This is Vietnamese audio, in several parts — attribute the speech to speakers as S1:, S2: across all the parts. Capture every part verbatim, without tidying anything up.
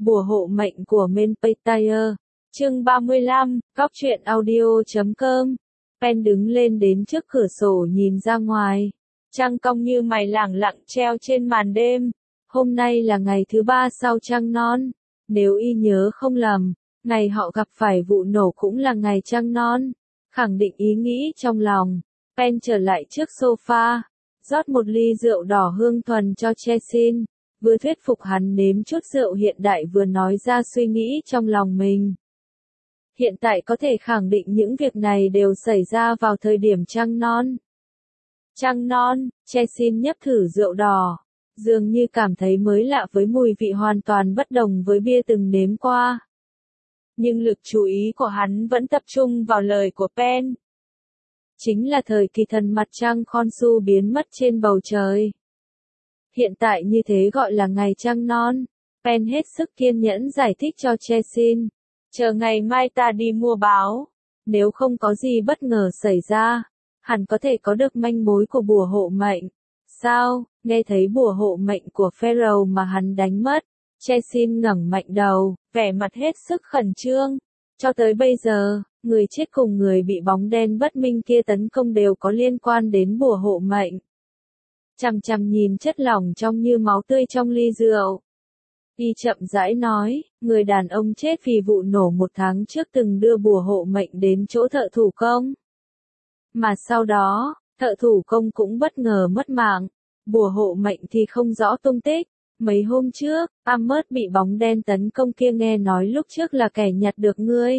S1: Bùa hộ mệnh của Menpetire. Chương ba mươi lăm, Cóc truyện audio chấm com. Pen đứng lên đến trước cửa sổ nhìn ra ngoài. Trăng cong như mày lẳng lặng treo trên màn đêm. Hôm nay là ngày thứ ba sau trăng non. Nếu y nhớ không lầm, ngày họ gặp phải vụ nổ cũng là ngày trăng non. Khẳng định ý nghĩ trong lòng, Pen trở lại trước sofa, rót một ly rượu đỏ hương thuần cho Chesin, vừa thuyết phục hắn nếm chút rượu hiện đại vừa nói ra suy nghĩ trong lòng mình. Hiện tại có thể khẳng định những việc này đều xảy ra vào thời điểm trăng non. Trăng non, Chesin nhấp thử rượu đỏ, dường như cảm thấy mới lạ với mùi vị hoàn toàn bất đồng với bia từng nếm qua. Nhưng lực chú ý của hắn vẫn tập trung vào lời của Pen. Chính là thời kỳ thần mặt trăng Khonsu biến mất trên bầu trời. Hiện tại như thế gọi là ngày trăng non. Pen hết sức kiên nhẫn giải thích cho Chesin. Chờ ngày mai ta đi mua báo. Nếu không có gì bất ngờ xảy ra, hẳn có thể có được manh mối của bùa hộ mệnh. Sao, nghe thấy bùa hộ mệnh của Pharaoh mà hắn đánh mất. Chesin ngẩng mạnh đầu, vẻ mặt hết sức khẩn trương. Cho tới bây giờ, người chết cùng người bị bóng đen bất minh kia tấn công đều có liên quan đến bùa hộ mệnh. Chằm chằm nhìn chất lỏng trong như máu tươi trong ly rượu. Y chậm rãi nói, người đàn ông chết vì vụ nổ một tháng trước từng đưa bùa hộ mệnh đến chỗ thợ thủ công. Mà sau đó, thợ thủ công cũng bất ngờ mất mạng. Bùa hộ mệnh thì không rõ tung tích. Mấy hôm trước, Amos bị bóng đen tấn công kia nghe nói lúc trước là kẻ nhặt được ngươi.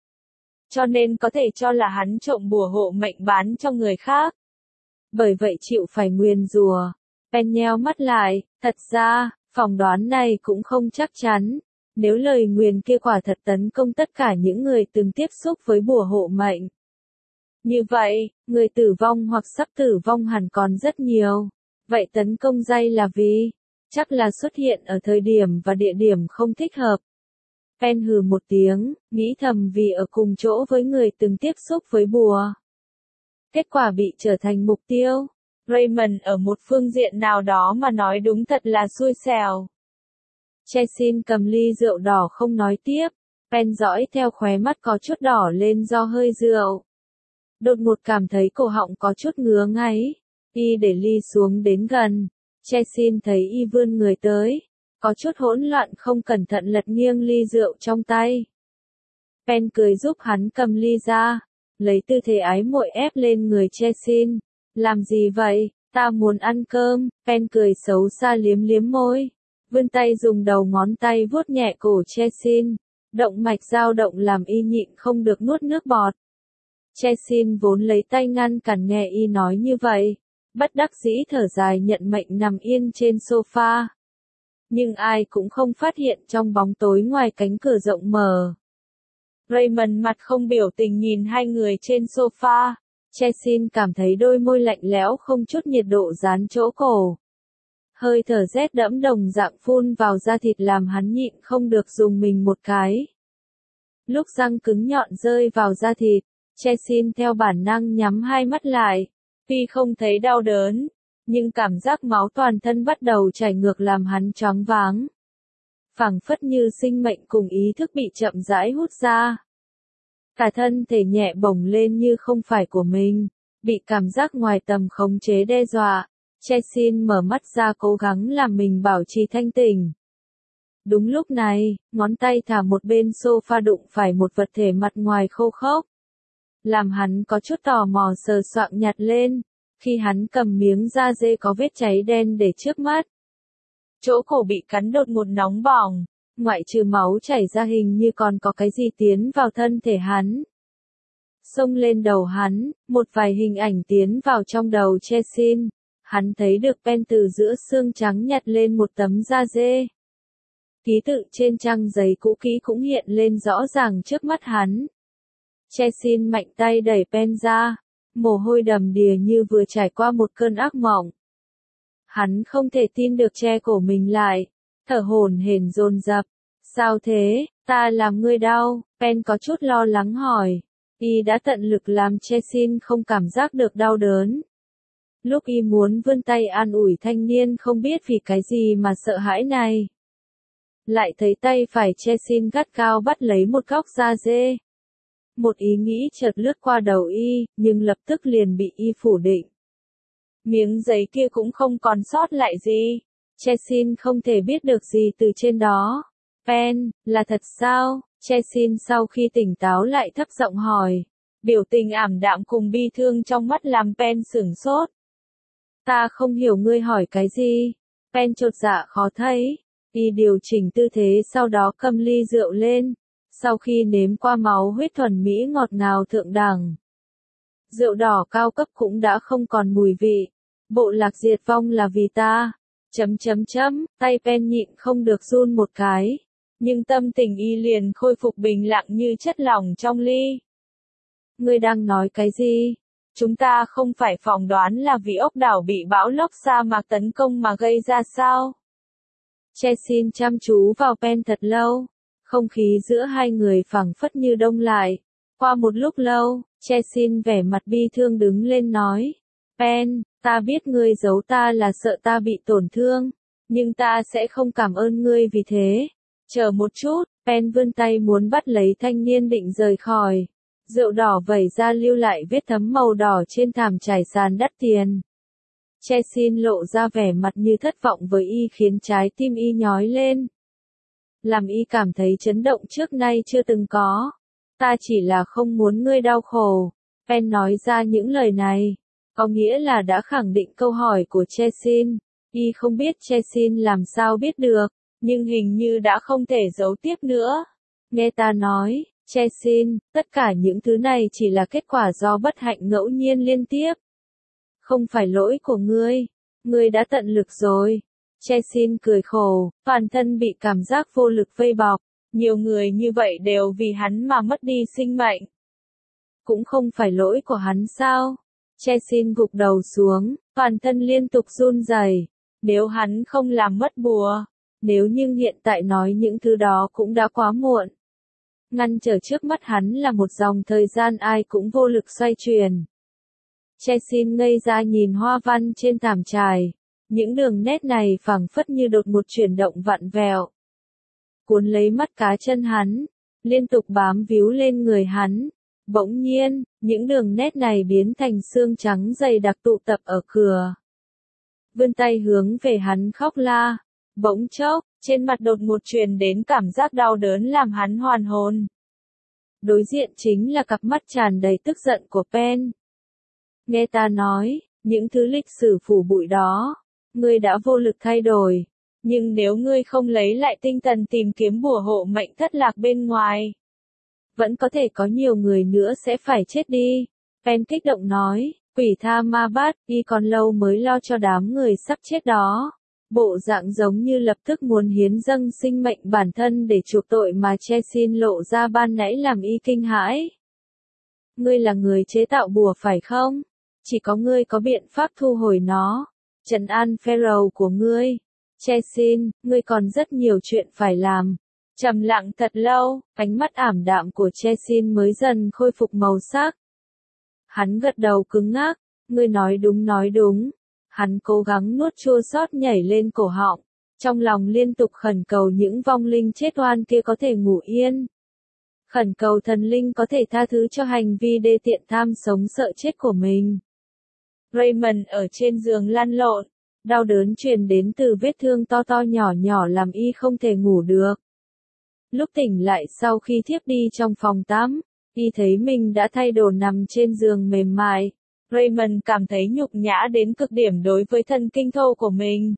S1: Cho nên có thể cho là hắn trộm bùa hộ mệnh bán cho người khác. Bởi vậy chịu phải nguyền rủa. Pen nheo mắt lại, thật ra, phỏng đoán này cũng không chắc chắn. Nếu lời nguyền kia quả thật tấn công tất cả những người từng tiếp xúc với bùa hộ mệnh. Như vậy, người tử vong hoặc sắp tử vong hẳn còn rất nhiều. Vậy tấn công dây là vì? Chắc là xuất hiện ở thời điểm và địa điểm không thích hợp. Pen hừ một tiếng, nghĩ thầm vì ở cùng chỗ với người từng tiếp xúc với bùa. Kết quả bị trở thành mục tiêu. Raymond ở một phương diện nào đó mà nói đúng thật là xui xẻo. Chesin cầm ly rượu đỏ không nói tiếp. Pen dõi theo khóe mắt có chút đỏ lên do hơi rượu. Đột ngột cảm thấy cổ họng có chút ngứa ngáy. Y để ly xuống đến gần. Chesin thấy y vươn người tới, có chút hỗn loạn không cẩn thận lật nghiêng ly rượu trong tay. Pen cười giúp hắn cầm ly ra, lấy tư thế ái muội ép lên người Chesin. Làm gì vậy, ta muốn ăn cơm. Pen cười xấu xa liếm liếm môi, vươn tay dùng đầu ngón tay vuốt nhẹ cổ Chesin. Động mạch dao động làm y nhịn không được nuốt nước bọt. Chesin vốn lấy tay ngăn cản nghe y nói như vậy. Bất đắc dĩ thở dài nhận mệnh nằm yên trên sofa. Nhưng ai cũng không phát hiện trong bóng tối ngoài cánh cửa rộng mở. Raymond mặt không biểu tình nhìn hai người trên sofa. Chesin cảm thấy đôi môi lạnh lẽo không chút nhiệt độ dán chỗ cổ. Hơi thở rét đẫm đồng dạng phun vào da thịt làm hắn nhịn không được dùng mình một cái. Lúc răng cứng nhọn rơi vào da thịt, Chesin theo bản năng nhắm hai mắt lại. Tuy không thấy đau đớn, nhưng cảm giác máu toàn thân bắt đầu chảy ngược làm hắn choáng váng. Phảng phất như sinh mệnh cùng ý thức bị chậm rãi hút ra. Cả thân thể nhẹ bổng lên như không phải của mình, bị cảm giác ngoài tầm khống chế đe dọa. Chesin mở mắt ra cố gắng làm mình bảo trì thanh tỉnh. Đúng lúc này, ngón tay thả một bên sofa đụng phải một vật thể mặt ngoài khô khốc. Làm hắn có chút tò mò sờ soạng nhặt lên, khi hắn cầm miếng da dê có vết cháy đen để trước mắt. Chỗ cổ bị cắn đột ngột nóng bỏng, ngoại trừ máu chảy ra hình như còn có cái gì tiến vào thân thể hắn. Xông lên đầu hắn, một vài hình ảnh tiến vào trong đầu Chesin, hắn thấy được Pen từ giữa xương trắng nhặt lên một tấm da dê. Ký tự trên trang giấy cũ kỹ cũng hiện lên rõ ràng trước mắt hắn. Chesin mạnh tay đẩy Pen ra, mồ hôi đầm đìa như vừa trải qua một cơn ác mộng. Hắn không thể tin được che cổ mình lại, thở hổn hển dồn dập. Sao thế, ta làm ngươi đau? Pen có chút lo lắng hỏi. Y đã tận lực làm Chesin không cảm giác được đau đớn. Lúc y muốn vươn tay an ủi thanh niên không biết vì cái gì mà sợ hãi này. lại thấy tay phải Chesin gắt gao bắt lấy một góc da dê. Một ý nghĩ chợt lướt qua đầu y, nhưng lập tức liền bị y phủ định. Miếng giấy kia cũng không còn sót lại gì. Chesin không thể biết được gì từ trên đó. Pen, là thật sao? Chesin sau khi tỉnh táo lại thấp giọng hỏi. Biểu tình ảm đạm cùng bi thương trong mắt làm Pen sửng sốt. Ta không hiểu ngươi hỏi cái gì. Pen chột dạ khó thấy. Y điều chỉnh tư thế sau đó cầm ly rượu lên. Sau khi nếm qua máu huyết thuần mỹ ngọt ngào thượng đẳng. Rượu đỏ cao cấp cũng đã không còn mùi vị. Bộ lạc diệt vong là vì ta. Chấm chấm chấm, tay Pen nhịn không được run một cái. Nhưng tâm tình y liền khôi phục bình lặng như chất lỏng trong ly. Ngươi đang nói cái gì? Chúng ta không phải phỏng đoán là vì ốc đảo bị bão lốc sa mạc tấn công mà gây ra sao? Chesin chăm chú vào Pen thật lâu. Không khí giữa hai người phảng phất như đông lại. Qua một lúc lâu, Chesin vẻ mặt bi thương đứng lên nói. Pen, ta biết ngươi giấu ta là sợ ta bị tổn thương. Nhưng ta sẽ không cảm ơn ngươi vì thế. Chờ một chút, Pen vươn tay muốn bắt lấy thanh niên định rời khỏi. Rượu đỏ vẩy ra lưu lại vết thấm màu đỏ trên thảm trải sàn đắt tiền. Chesin lộ ra vẻ mặt như thất vọng với y khiến trái tim y nhói lên. Làm y cảm thấy chấn động trước nay chưa từng có. Ta chỉ là không muốn ngươi đau khổ. Pen nói ra những lời này. Có nghĩa là đã khẳng định câu hỏi của Chesin. Y không biết Chesin làm sao biết được. Nhưng hình như đã không thể giấu tiếp nữa. Nghe ta nói, Chesin, tất cả những thứ này chỉ là kết quả do bất hạnh ngẫu nhiên liên tiếp. Không phải lỗi của ngươi. Ngươi đã tận lực rồi. Chesin cười khổ, toàn thân bị cảm giác vô lực vây bọc. Nhiều người như vậy đều vì hắn mà mất đi sinh mệnh. Cũng không phải lỗi của hắn sao? Chesin gục đầu xuống, toàn thân liên tục run rẩy. Nếu hắn không làm mất bùa. Nếu nhưng hiện tại nói những thứ đó cũng đã quá muộn. Ngăn trở trước mắt hắn là một dòng thời gian ai cũng vô lực xoay chuyển. Chesin ngây ra nhìn hoa văn trên thảm trải. Những đường nét này phảng phất như đột một chuyển động vặn vẹo. Cuốn lấy mắt cá chân hắn, liên tục bám víu lên người hắn. Bỗng nhiên, những đường nét này biến thành xương trắng dày đặc tụ tập ở cửa. Vươn tay hướng về hắn khóc la. Bỗng chốc, trên mặt đột một truyền đến cảm giác đau đớn làm hắn hoàn hồn. Đối diện chính là cặp mắt tràn đầy tức giận của Pen. Nghe ta nói, những thứ lịch sử phủ bụi đó, ngươi đã vô lực thay đổi. Nhưng nếu ngươi không lấy lại tinh thần tìm kiếm bùa hộ mệnh thất lạc bên ngoài, vẫn có thể có nhiều người nữa sẽ phải chết đi. Pen kích động nói, quỷ tha ma bát, y còn lâu mới lo cho đám người sắp chết đó. Bộ dạng giống như lập tức muốn hiến dâng sinh mệnh bản thân để chuộc tội mà Chesin lộ ra ban nãy làm y kinh hãi. Ngươi là người chế tạo bùa phải không? Chỉ có ngươi có biện pháp thu hồi nó. Trấn an Pharaoh của ngươi. Chesin, ngươi còn rất nhiều chuyện phải làm. Trầm lặng thật lâu, ánh mắt ảm đạm của Chesin mới dần khôi phục màu sắc. Hắn gật đầu cứng ngắc. Ngươi nói đúng nói đúng. Hắn cố gắng nuốt chua xót nhảy lên cổ họng, trong lòng liên tục khẩn cầu những vong linh chết oan kia có thể ngủ yên. Khẩn cầu thần linh có thể tha thứ cho hành vi đê tiện tham sống sợ chết của mình. Raymond ở trên giường lăn lộn, đau đớn truyền đến từ vết thương to to nhỏ nhỏ làm y không thể ngủ được. Lúc tỉnh lại sau khi thiếp đi trong phòng tắm, y thấy mình đã thay đồ nằm trên giường mềm mại. Raymond cảm thấy nhục nhã đến cực điểm đối với thần kinh thô của mình.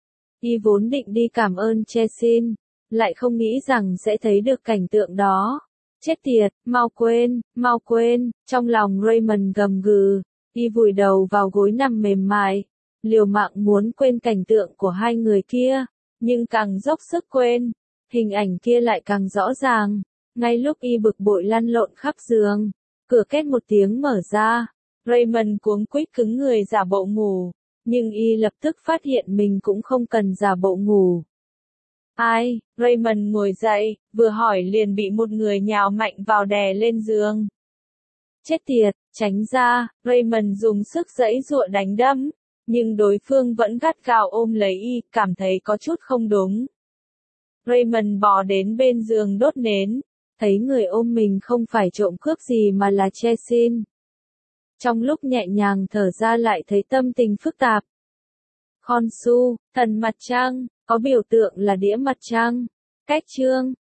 S1: Y vốn định đi cảm ơn Chesin, lại không nghĩ rằng sẽ thấy được cảnh tượng đó. Chết tiệt, mau quên, mau quên, trong lòng Raymond gầm gừ, y vùi đầu vào gối nằm mềm mại, liều mạng muốn quên cảnh tượng của hai người kia, nhưng càng dốc sức quên, hình ảnh kia lại càng rõ ràng. Ngay lúc y bực bội lăn lộn khắp giường, cửa két một tiếng mở ra. Raymond cuống quýt cứng người giả bộ ngủ, nhưng y lập tức phát hiện mình cũng không cần giả bộ ngủ. Ai? Raymond ngồi dậy, vừa hỏi liền bị một người nhào mạnh vào đè lên giường. Chết tiệt, tránh ra, Raymond dùng sức giãy giụa đánh đấm, nhưng đối phương vẫn gắt gao ôm lấy y, cảm thấy có chút không đúng. Raymond bò đến bên giường đốt nến, thấy người ôm mình không phải trộm cướp gì mà là Chesin. Trong lúc nhẹ nhàng thở ra lại thấy tâm tình phức tạp. Khonsu, thần mặt trăng, có biểu tượng là đĩa mặt trăng. Cách chương